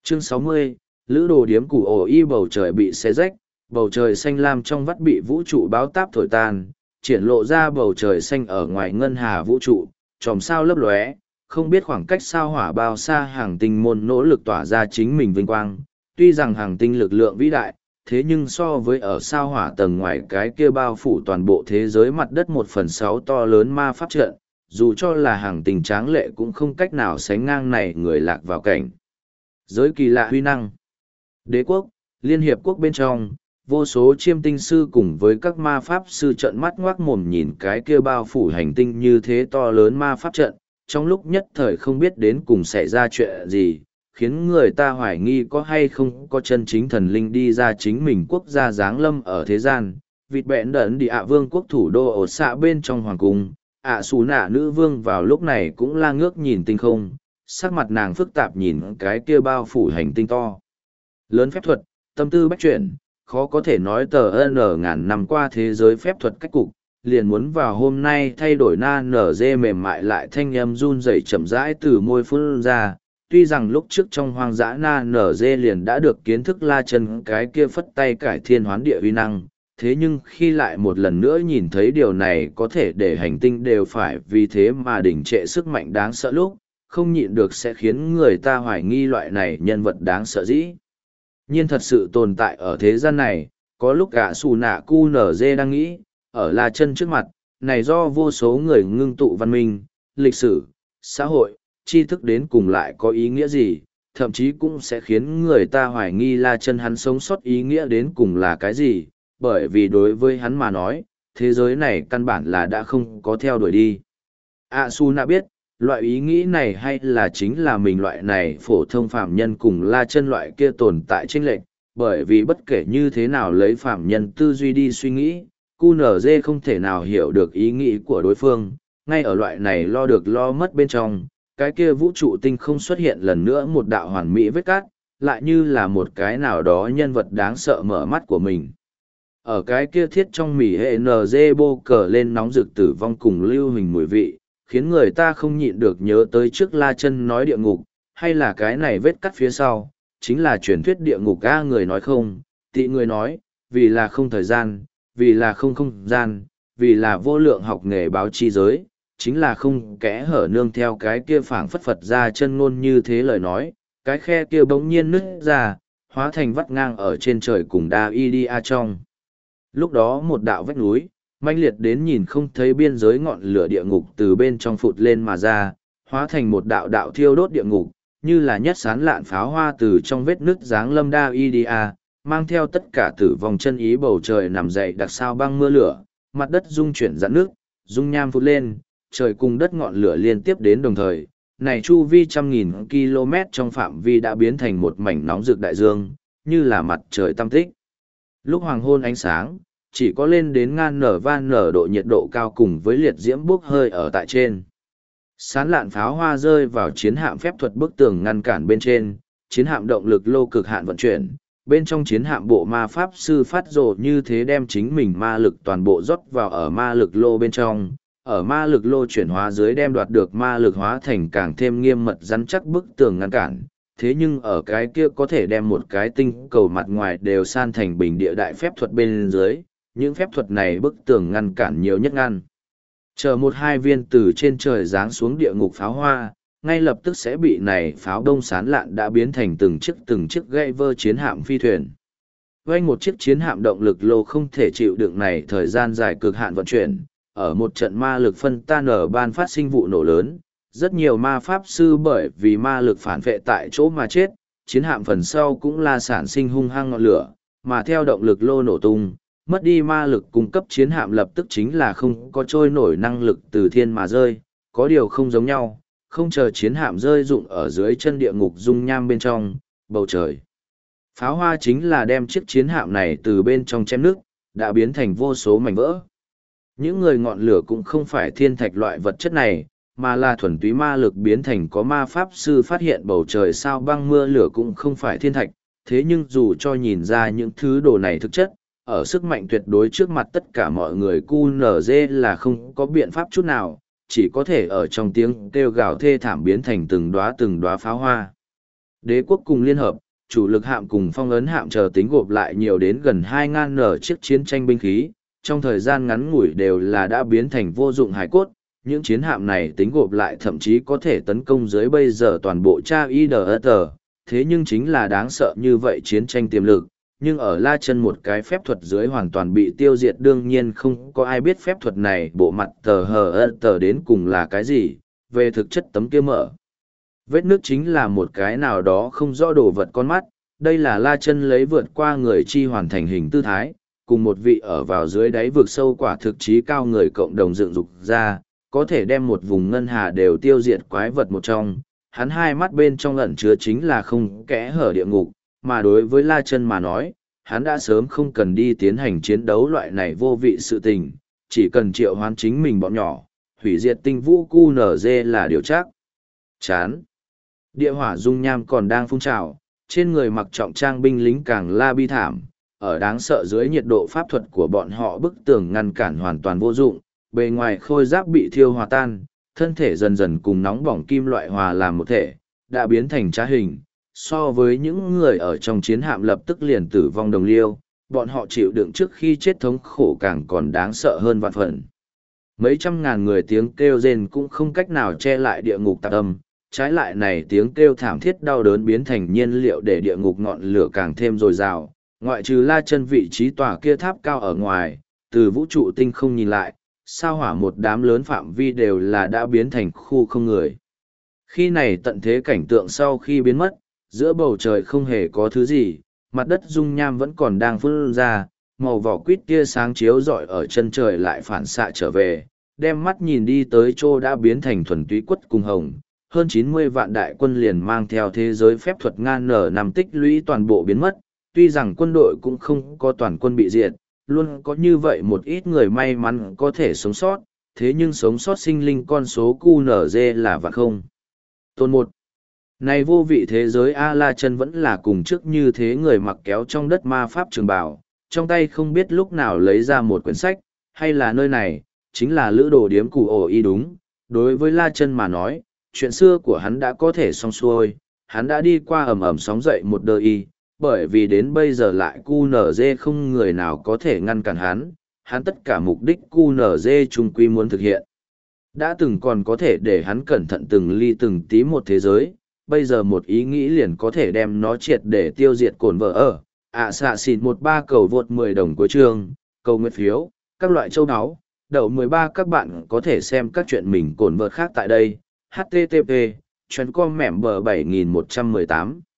Chương 60, Lữ đồ điếm củ ổ y bầu trời bị xé rách, bầu trời xanh lam trong vắt bị vũ trụ báo táp thổi tan, triển lộ ra bầu trời xanh ở ngoài ngân hà vũ trụ, chòm sao lấp lóe, không biết khoảng cách sao hỏa bao xa hàng tinh môn nỗ lực tỏa ra chính mình vinh quang. Tuy rằng hàng tinh lực lượng vĩ đại, thế nhưng so với ở sao hỏa tầng ngoài cái kia bao phủ toàn bộ thế giới mặt đất 1/6 to lớn ma pháp trận, dù cho là hàng tinh tráng lệ cũng không cách nào sánh ngang này người lạc vào cảnh giới kỳ lạ huy năng. Đế quốc, Liên Hiệp Quốc bên trong, vô số chiêm tinh sư cùng với các ma pháp sư trợn mắt ngoác mồm nhìn cái kia bao phủ hành tinh như thế to lớn ma pháp trận, trong lúc nhất thời không biết đến cùng xảy ra chuyện gì, khiến người ta hoài nghi có hay không có chân chính thần linh đi ra chính mình quốc gia giáng lâm ở thế gian. Vịt bẹn đẩn đi ạ vương quốc thủ đô ổ xạ bên trong hoàng cung, ạ xù nạ nữ vương vào lúc này cũng la ngước nhìn tinh không, sắc mặt nàng phức tạp nhìn cái kia bao phủ hành tinh to lớn phép thuật, tâm tư bách chuyển, khó có thể nói tờ n ngàn năm qua thế giới phép thuật cách cục, liền muốn vào hôm nay thay đổi na nở dê mềm mại lại thanh âm run rẩy chậm rãi từ môi phun ra. Tuy rằng lúc trước trong hoang dã na nở dê liền đã được kiến thức la chân cái kia phất tay cải thiên hoán địa uy năng, thế nhưng khi lại một lần nữa nhìn thấy điều này có thể để hành tinh đều phải vì thế mà đỉnh trệ sức mạnh đáng sợ lúc, không nhịn được sẽ khiến người ta hoài nghi loại này nhân vật đáng sợ dĩ nhiên thật sự tồn tại ở thế gian này. Có lúc gã xù nạ cu nở dê đang nghĩ, ở la chân trước mặt, này do vô số người ngưng tụ văn minh, lịch sử, xã hội, tri thức đến cùng lại có ý nghĩa gì, thậm chí cũng sẽ khiến người ta hoài nghi la chân hắn sống sót ý nghĩa đến cùng là cái gì, bởi vì đối với hắn mà nói, thế giới này căn bản là đã không có theo đuổi đi. Su nạ biết, loại ý nghĩ này hay là chính là mình loại này phổ thông phạm nhân cùng la chân loại kia tồn tại chênh lệch, bởi vì bất kể như thế nào lấy phạm nhân tư duy đi suy nghĩ, QNZ không thể nào hiểu được ý nghĩ của đối phương, ngay ở loại này lo được lo mất bên trong, cái kia vũ trụ tinh không xuất hiện lần nữa một đạo hoàn mỹ vết cát, lại như là một cái nào đó nhân vật đáng sợ mở mắt của mình. Ở cái kia thiết trong mỉ hệ NG bô cờ lên nóng rực tử vong cùng lưu hình mùi vị, khiến người ta không nhịn được nhớ tới trước la chân nói địa ngục, hay là cái này vết cắt phía sau, chính là truyền thuyết địa ngục A người nói không, tị người nói, vì là không thời gian, vì là không không gian, vì là vô lượng học nghề báo chi giới, chính là không kẽ hở nương theo cái kia phảng phất phật ra chân ngôn như thế lời nói, cái khe kia bỗng nhiên nứt ra, hóa thành vắt ngang ở trên trời cùng đa y đi a trong. Lúc đó một đạo vách núi, mãnh liệt đến nhìn không thấy biên giới ngọn lửa địa ngục từ bên trong phụt lên mà ra, hóa thành một đạo đạo thiêu đốt địa ngục, như là nhất sán lạn pháo hoa từ trong vết nứt dáng lâm đa y đi a, mang theo tất cả tử vong chân ý bầu trời nằm dậy đặc sao băng mưa lửa, mặt đất rung chuyển dạn nước, rung nham phụt lên, trời cùng đất ngọn lửa liên tiếp đến đồng thời, này chu vi trăm nghìn km trong phạm vi đã biến thành một mảnh nóng rực đại dương, như là mặt trời tam tích. Lúc hoàng hôn ánh sáng, chỉ có lên đến ngan nở van nở độ nhiệt độ cao cùng với liệt diễm bốc hơi ở tại trên. Sán lạn pháo hoa rơi vào chiến hạm phép thuật bức tường ngăn cản bên trên, chiến hạm động lực lô cực hạn vận chuyển, bên trong chiến hạm bộ ma pháp sư phát rồ như thế đem chính mình ma lực toàn bộ rót vào ở ma lực lô bên trong, ở ma lực lô chuyển hóa dưới đem đoạt được ma lực hóa thành càng thêm nghiêm mật rắn chắc bức tường ngăn cản. Thế nhưng ở cái kia có thể đem một cái tinh cầu mặt ngoài đều san thành bình địa đại phép thuật bên dưới, những phép thuật này bức tường ngăn cản nhiều nhất ngăn. Chờ một hai viên từ trên trời giáng xuống địa ngục pháo hoa, ngay lập tức sẽ bị này pháo đông sán lạn đã biến thành từng chiếc gây vơ chiến hạm phi thuyền. Vây một chiếc chiến hạm động lực lô không thể chịu đựng này thời gian dài cực hạn vận chuyển, ở một trận ma lực phân tan ở ban phát sinh vụ nổ lớn, rất nhiều ma pháp sư bởi vì ma lực phản vệ tại chỗ mà chết, chiến hạm phần sau cũng là sản sinh hung hăng ngọn lửa, mà theo động lực lô nổ tung, mất đi ma lực cung cấp chiến hạm lập tức chính là không có trôi nổi năng lực từ thiên mà rơi, có điều không giống nhau, không chờ chiến hạm rơi rụng ở dưới chân địa ngục dung nham bên trong, bầu trời. Pháo hoa chính là đem chiếc chiến hạm này từ bên trong chém nước, đã biến thành vô số mảnh vỡ. Những người ngọn lửa cũng không phải thiên thạch loại vật chất này, mà là thuần túy ma lực biến thành có ma pháp sư phát hiện bầu trời sao băng mưa lửa cũng không phải thiên thạch, thế nhưng dù cho nhìn ra những thứ đồ này thực chất, ở sức mạnh tuyệt đối trước mặt tất cả mọi người QNZ là không có biện pháp chút nào, chỉ có thể ở trong tiếng kêu gào thê thảm biến thành từng đóa pháo hoa. Đế quốc cùng liên hợp, chủ lực hạm cùng phong ấn hạm chờ tính gộp lại nhiều đến gần 2.000 nở chiếc chiến tranh binh khí, trong thời gian ngắn ngủi đều là đã biến thành vô dụng hài cốt. Những chiến hạm này tính gộp lại thậm chí có thể tấn công dưới bây giờ toàn bộ cha IDS, thế nhưng chính là đáng sợ như vậy chiến tranh tiềm lực, nhưng ở La Chân một cái phép thuật dưới hoàn toàn bị tiêu diệt, đương nhiên không có ai biết phép thuật này bộ mặt tờ đến cùng là cái gì, về thực chất tấm kia mở. Vết nước chính là một cái nào đó không rõ đồ vật con mắt, đây là La Chân lấy vượt qua người chi hoàn thành hình tư thái, cùng một vị ở vào dưới đáy vực sâu quả thực trí cao người cộng đồng dựng dục ra, có thể đem một vùng ngân hà đều tiêu diệt quái vật một trong. Hắn hai mắt bên trong ẩn chứa chính là không kẽ hở địa ngục, mà đối với La Chân mà nói, hắn đã sớm không cần đi tiến hành chiến đấu loại này vô vị sự tình, chỉ cần triệu hoán chính mình bọn nhỏ, hủy diệt tinh vũ QNZ là điều chắc. Chán. Địa hỏa dung nham còn đang phun trào, trên người mặc trọng trang binh lính càng la bi thảm, ở đáng sợ dưới nhiệt độ pháp thuật của bọn họ bức tường ngăn cản hoàn toàn vô dụng, bề ngoài khôi giáp bị thiêu hòa tan, thân thể dần dần cùng nóng bỏng kim loại hòa làm một thể, đã biến thành trá hình. So với những người ở trong chiến hạm lập tức liền tử vong đồng liêu, bọn họ chịu đựng trước khi chết thống khổ càng còn đáng sợ hơn vạn phần. Mấy trăm ngàn người tiếng kêu rên cũng không cách nào che lại địa ngục tạp âm, trái lại này tiếng kêu thảm thiết đau đớn biến thành nhiên liệu để địa ngục ngọn lửa càng thêm dồi dào. Ngoại trừ La Chân vị trí tòa kia tháp cao ở ngoài, từ vũ trụ tinh không nhìn lại, sao hỏa một đám lớn phạm vi đều là đã biến thành khu không người. Khi này tận thế cảnh tượng sau khi biến mất, giữa bầu trời không hề có thứ gì, mặt đất dung nham vẫn còn đang phun ra, màu vỏ quýt tia sáng chiếu rọi ở chân trời lại phản xạ trở về, đem mắt nhìn đi tới chỗ đã biến thành thuần túy quất cùng hồng. Hơn 90 vạn đại quân liền mang theo thế giới phép thuật ngan nở nằm tích lũy toàn bộ biến mất, tuy rằng quân đội cũng không có toàn quân bị diệt, luôn có như vậy một ít người may mắn có thể sống sót, thế nhưng sống sót sinh linh con số QNZ là vạn không. Tôn một. Này vô vị thế giới La Chân vẫn là cùng trước như thế người mặc kéo trong đất ma pháp trường bào, trong tay không biết lúc nào lấy ra một quyển sách, hay là nơi này, chính là lữ đồ điếm củ ổ y đúng. Đối với La Chân mà nói, chuyện xưa của hắn đã có thể xong xuôi, hắn đã đi qua ầm ầm sóng dậy một đời y, bởi vì đến bây giờ lại QNZ không người nào có thể ngăn cản hắn tất cả mục đích QNZ chung quy muốn thực hiện. Đã từng còn có thể để hắn cẩn thận từng ly từng tí một thế giới, bây giờ một ý nghĩ liền có thể đem nó triệt để tiêu diệt cồn vợ ở. Xạ xịn 13 cầu vượt 10 đồng cuối chương, cầu nguyện phiếu, các loại châu áo, đậu 13 các bạn có thể xem các chuyện mình cồn vợt khác tại đây. HTTP, chuyến com mẻm bờ 7118.